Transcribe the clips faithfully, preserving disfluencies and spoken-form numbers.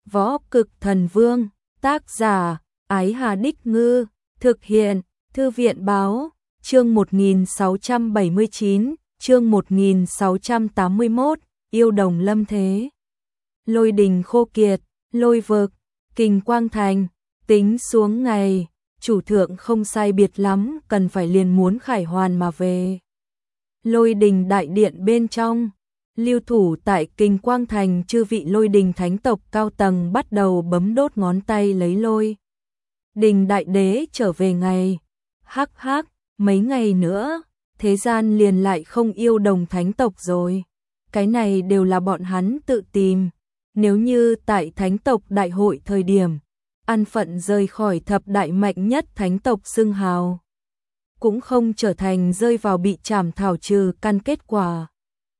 Võ Cực Thần Vương, tác giả, Ái Hà Đích Ngư, thực hiện, Thư viện Báo, chương một nghìn sáu trăm bảy mươi chín, chương một nghìn sáu trăm tám mươi mốt, yêu đồng lâm thế. Lôi đình khô kiệt, lôi vực, kình quang thành, tính xuống ngày, chủ thượng không sai biệt lắm, cần phải liền muốn khải hoàn mà về. Lôi đình đại điện bên trong, lưu thủ tại kình quang thành chư vị lôi đình thánh tộc cao tầng bắt đầu bấm đốt ngón tay lấy lôi đình đại đế trở về ngày. Hắc hắc, mấy ngày nữa, thế gian liền lại không yêu đồng thánh tộc rồi. Cái này đều là bọn hắn tự tìm. Nếu như tại thánh tộc đại hội thời điểm, an phận rời khỏi thập đại mạnh nhất thánh tộc xưng hào, cũng không trở thành rơi vào bị trảm thảo trừ căn kết quả.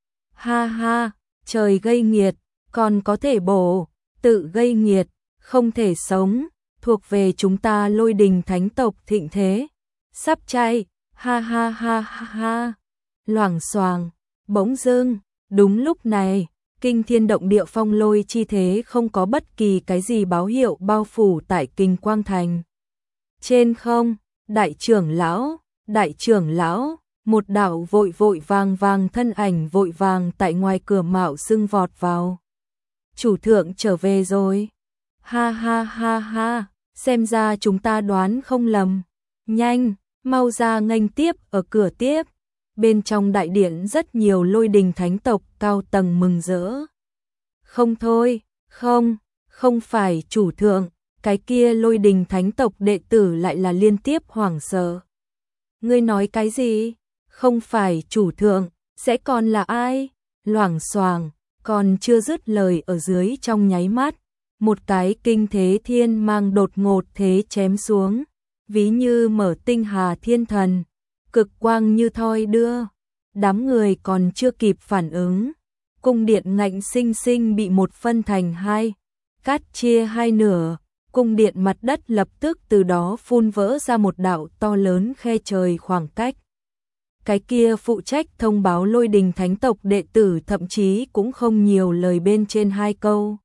Ha ha, trời gây nghiệt, còn có thể bổ, tự gây nghiệt, không thể sống, thuộc về chúng ta lôi đình thánh tộc thịnh thế. Sắp chay, ha ha ha ha ha, loảng xoàng, bỗng dưng, đúng lúc này, kinh thiên động địa phong lôi chi thế không có bất kỳ cái gì báo hiệu bao phủ tại kình quang thành. Trên không, đại trưởng lão, đại trưởng lão, một đạo vội vội vàng vàng thân ảnh vội vàng tại ngoài cửa mạo xưng vọt vào. Chủ thượng trở về rồi. Ha ha ha ha, xem ra chúng ta đoán không lầm. Nhanh, mau ra nghênh tiếp ở cửa tiếp. Bên trong đại điện rất nhiều lôi đình thánh tộc cao tầng mừng rỡ. Không thôi, không, không phải chủ thượng, cái kia lôi đình thánh tộc đệ tử lại là liên tiếp hoảng sợ. Ngươi nói cái gì? Không phải chủ thượng, sẽ còn là ai? Loảng xoàng, còn chưa dứt lời ở dưới trong nháy mắt, một cái kinh thế thiên mang đột ngột thế chém xuống, ví như mở tinh hà thiên thần, cực quang như thoi đưa. Đám người còn chưa kịp phản ứng, cung điện ngạnh sinh sinh bị một phân thành hai, cắt chia hai nửa, cung điện mặt đất lập tức từ đó phun vỡ ra một đạo to lớn khe trời khoảng cách. Cái kia phụ trách thông báo lôi đình thánh tộc đệ tử thậm chí cũng không nhiều lời bên trên hai câu.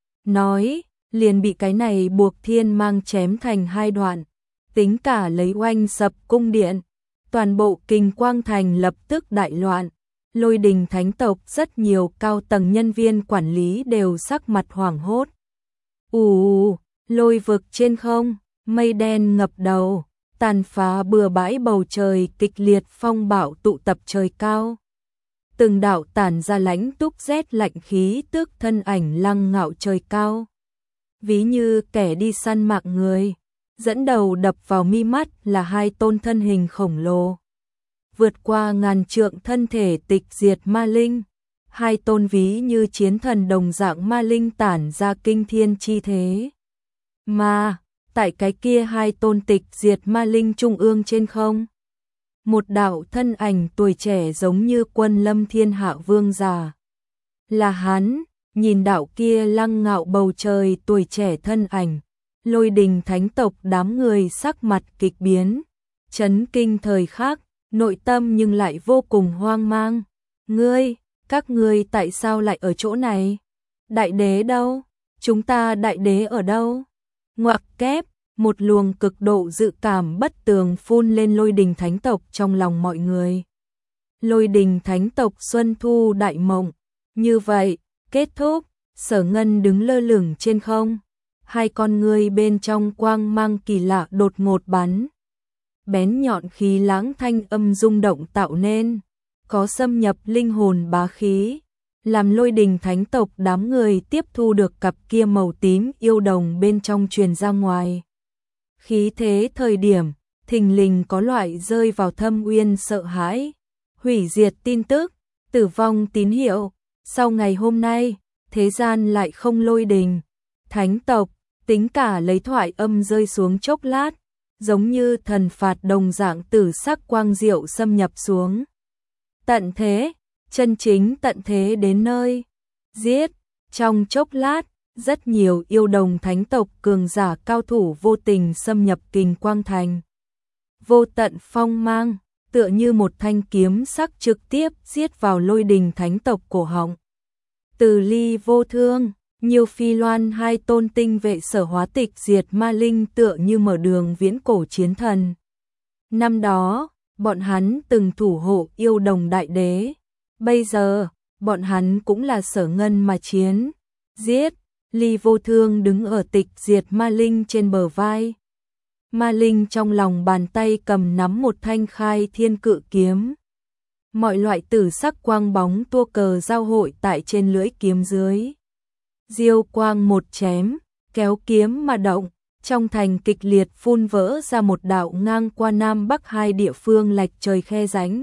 Nói, liền bị cái này buộc thiên mang chém thành hai đoạn, tính cả lấy oanh sập cung điện. Toàn bộ kình quang thành lập tức đại loạn, lôi đình thánh tộc rất nhiều cao tầng nhân viên quản lý đều sắc mặt hoảng hốt. Ù, lôi vực trên không, mây đen ngập đầu, tàn phá bừa bãi bầu trời, kịch liệt phong bạo tụ tập trời cao. Từng đạo tản ra lãnh túc rét lạnh khí tức thân ảnh lăng ngạo trời cao. Ví như kẻ đi săn mạng người. Dẫn đầu đập vào mi mắt là hai tôn thân hình khổng lồ. Vượt qua ngàn trượng thân thể tịch diệt ma linh. Hai tôn ví như chiến thần đồng dạng ma linh tản ra kinh thiên chi thế. Mà, tại cái kia hai tôn tịch diệt ma linh trung ương trên không. Một đạo thân ảnh tuổi trẻ giống như quân lâm thiên hạ vương giả. Là hắn, nhìn đạo kia lăng ngạo bầu trời tuổi trẻ thân ảnh. Lôi đình thánh tộc đám người sắc mặt kịch biến, chấn kinh thời khắc, nội tâm nhưng lại vô cùng hoang mang. Ngươi, các ngươi tại sao lại ở chỗ này? Đại đế đâu? Chúng ta đại đế ở đâu? Ngoặc kép, một luồng cực độ dự cảm bất tường phun lên lôi đình thánh tộc trong lòng mọi người. Lôi đình thánh tộc xuân thu đại mộng, như vậy, kết thúc, Sở Ngân đứng lơ lửng trên không. Hai con ngươi bên trong quang mang kỳ lạ đột ngột bắn. Bén nhọn khí lãng thanh âm rung động tạo nên, có xâm nhập linh hồn bá khí, làm lôi đình thánh tộc đám người tiếp thu được cặp kia màu tím yêu đồng bên trong truyền ra ngoài. Khí thế thời điểm, thình lình có loại rơi vào thâm uyên sợ hãi, hủy diệt tin tức, tử vong tín hiệu. Sau ngày hôm nay, thế gian lại không lôi đình thánh tộc. Tính cả lấy thoại âm rơi xuống chốc lát, giống như thần phạt đồng dạng tử sắc quang diệu xâm nhập xuống. Tận thế, chân chính tận thế đến nơi. Giết, trong chốc lát, rất nhiều yêu đồng thánh tộc cường giả cao thủ vô tình xâm nhập kình quang thành. Vô tận phong mang, tựa như một thanh kiếm sắc trực tiếp giết vào lôi đình thánh tộc cổ họng. Từ ly vô thương, Nhiều Phi Loan hai tôn tinh vệ Sở Hóa Tịch diệt ma linh tựa như mở đường viễn cổ chiến thần. Năm đó, bọn hắn từng thủ hộ Yêu Đồng Đại Đế. Bây giờ, bọn hắn cũng là Sở Ngân mà chiến. Giết, Ly Vô Thương đứng ở tịch diệt ma linh trên bờ vai. Ma linh trong lòng bàn tay cầm nắm một thanh khai thiên cự kiếm. Mọi loại tử sắc quang bóng tua cờ giao hội tại trên lưỡi kiếm dưới. Diêu quang một chém, kéo kiếm mà động, trong thành kịch liệt phun vỡ ra một đạo ngang qua Nam Bắc hai địa phương lệch trời khe rãnh.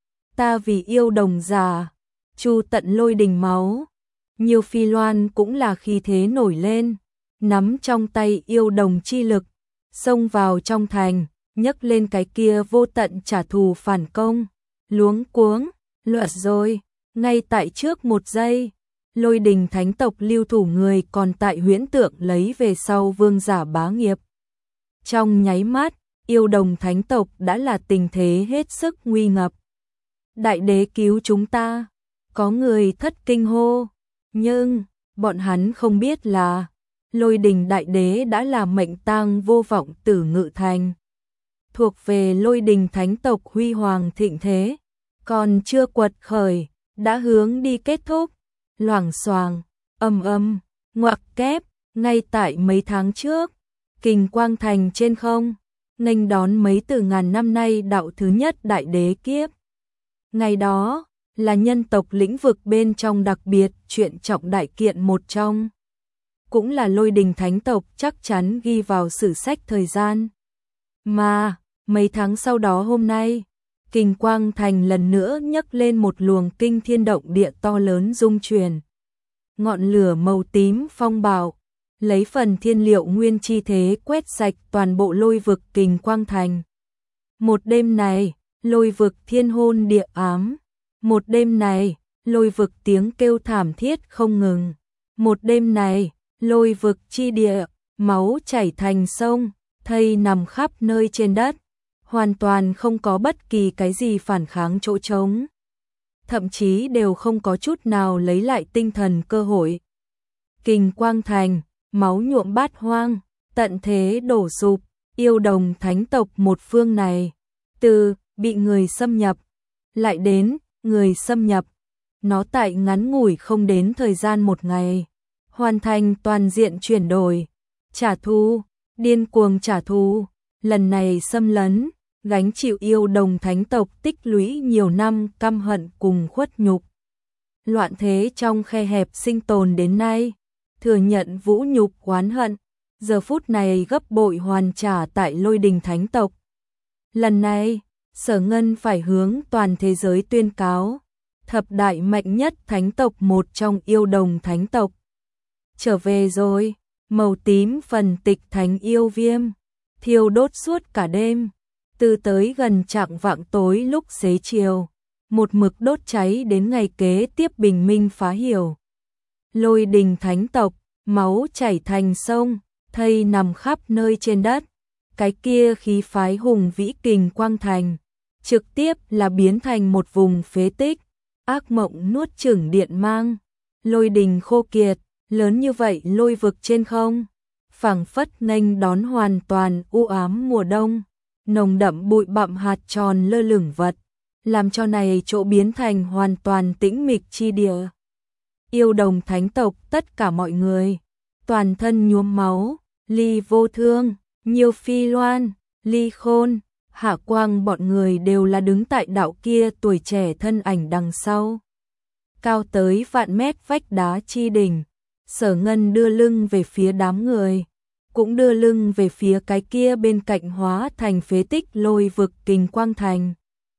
Ta vì yêu đồng già, chu tận lôi đình máu. Nhiều Phi Loan cũng là khí thế nổi lên, nắm trong tay yêu đồng chi lực, xông vào trong thành, nhấc lên cái kia vô tận trả thù phản công. Luống cuống, luật rồi, ngay tại trước một giây, Lôi Đình Thánh tộc lưu thủ người còn tại huyễn tượng lấy về sau vương giả bá nghiệp. Trong nháy mắt, Yêu Đồng Thánh tộc đã là tình thế hết sức nguy ngập. Đại đế cứu chúng ta, có người thất kinh hô, nhưng bọn hắn không biết là Lôi Đình Đại đế đã là mệnh tang vô vọng tử ngự thành. Thuộc về Lôi Đình Thánh tộc huy hoàng thịnh thế, còn chưa quật khởi, đã hướng đi kết thúc. Loảng xoàng, âm âm, ngoặc kép, ngay tại mấy tháng trước, Kình Quang Thành trên không, nghênh đón mấy từ ngàn năm nay đạo thứ nhất đại đế kiếp. Ngày đó, là nhân tộc lĩnh vực bên trong đặc biệt chuyện trọng đại kiện một trong. Cũng là Lôi Đình Thánh tộc chắc chắn ghi vào sử sách thời gian. Mà, mấy tháng sau đó hôm nay, Kình Quang Thành lần nữa nhấc lên một luồng kinh thiên động địa to lớn rung truyền. Ngọn lửa màu tím phong bạo, lấy phần thiên liệu nguyên chi thế quét sạch toàn bộ lôi vực Kình Quang Thành. Một đêm này, lôi vực thiên hôn địa ám. Một đêm này, lôi vực tiếng kêu thảm thiết không ngừng. Một đêm này, lôi vực chi địa, máu chảy thành sông, thây nằm khắp nơi trên đất. Hoàn toàn không có bất kỳ cái gì phản kháng chỗ trống. Thậm chí đều không có chút nào lấy lại tinh thần cơ hội. Kình Quang Thành, máu nhuộm bát hoang, tận thế đổ sụp, Yêu Đồng Thánh tộc một phương này. Từ bị người xâm nhập, lại đến người xâm nhập. Nó tại ngắn ngủi không đến thời gian một ngày. Hoàn thành toàn diện chuyển đổi, trả thù, điên cuồng trả thù. Lần này xâm lấn, gánh chịu Yêu Đồng Thánh tộc tích lũy nhiều năm căm hận cùng khuất nhục. Loạn thế trong khe hẹp sinh tồn đến nay, thừa nhận vũ nhục oán hận, giờ phút này gấp bội hoàn trả tại Lôi Đình Thánh tộc. Lần này, Sở Ngân phải hướng toàn thế giới tuyên cáo, thập đại mạnh nhất thánh tộc một trong Yêu Đồng Thánh tộc. Trở về rồi, màu tím phần tịch thánh yêu viêm, thiêu đốt suốt cả đêm. Từ tới gần chạng vạng tối lúc xế chiều, một mực đốt cháy đến ngày kế tiếp bình minh phá hiểu. Lôi Đình Thánh tộc, máu chảy thành sông, thây nằm khắp nơi trên đất. Cái kia khí phái hùng vĩ Kình Quang Thành, trực tiếp là biến thành một vùng phế tích, ác mộng nuốt chửng điện mang. Lôi đình khô kiệt, lớn như vậy lôi vực trên không, phảng phất nghênh đón hoàn toàn u ám mùa đông. Nồng đậm bụi bặm hạt tròn lơ lửng vật, làm cho này chỗ biến thành hoàn toàn tĩnh mịch chi địa. Yêu Đồng Thánh tộc tất cả mọi người, toàn thân nhuốm máu, Ly Vô Thương, Nhiều Phi Loan, Ly Khôn, Hạ Quang bọn người đều là đứng tại đạo kia tuổi trẻ thân ảnh đằng sau. Cao tới vạn mét vách đá chi đỉnh, Sở Ngân đưa lưng về phía đám người, cũng đưa lưng về phía cái kia bên cạnh hóa thành phế tích lôi vực Kình Quang Thành.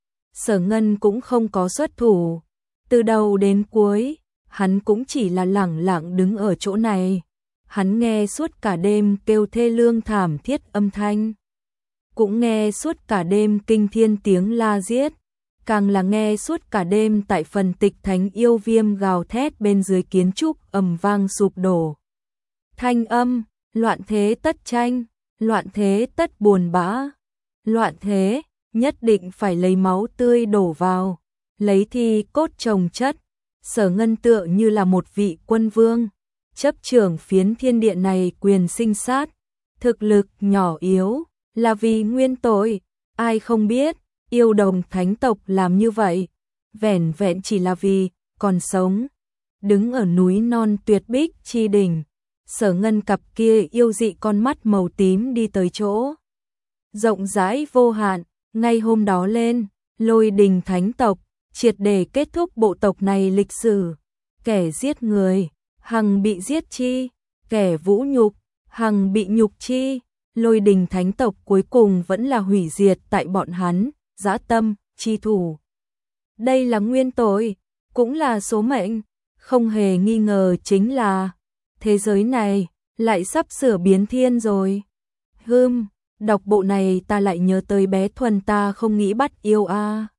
Sở Ngân cũng không có xuất thủ, từ đầu đến cuối, hắn cũng chỉ là lẳng lặng đứng ở chỗ này. Hắn nghe suốt cả đêm kêu thê lương thảm thiết âm thanh, cũng nghe suốt cả đêm kinh thiên tiếng la giết, càng là nghe suốt cả đêm tại phần tịch thánh yêu viêm gào thét bên dưới kiến trúc ầm vang sụp đổ. Thanh âm, loạn thế tất tranh, loạn thế tất buồn bã, loạn thế, nhất định phải lấy máu tươi đổ vào, lấy thi cốt trồng chất. Sở Ngân tựa như là một vị quân vương, chấp trưởng phiến thiên địa này quyền sinh sát, thực lực nhỏ yếu, là vì nguyên tội, ai không biết, yêu đồng thánh tộc làm như vậy, vẻn vẹn chỉ là vì còn sống, đứng ở núi non tuyệt bích chi đỉnh. Sở Ngân cặp kia yêu dị con mắt màu tím đi tới chỗ rộng rãi vô hạn, ngay hôm đó lên, Lôi Đình thánh tộc triệt để kết thúc bộ tộc này lịch sử, kẻ giết người, hằng bị giết chi, kẻ vũ nhục, hằng bị nhục chi, Lôi Đình thánh tộc cuối cùng vẫn là hủy diệt tại bọn hắn, dã tâm, chi thủ. Đây là nguyên tội, cũng là số mệnh, không hề nghi ngờ chính là thế giới này lại sắp sửa biến thiên rồi. Hừm, đọc bộ này ta lại nhớ tới bé Thuần ta không nghĩ bắt yêu a. À.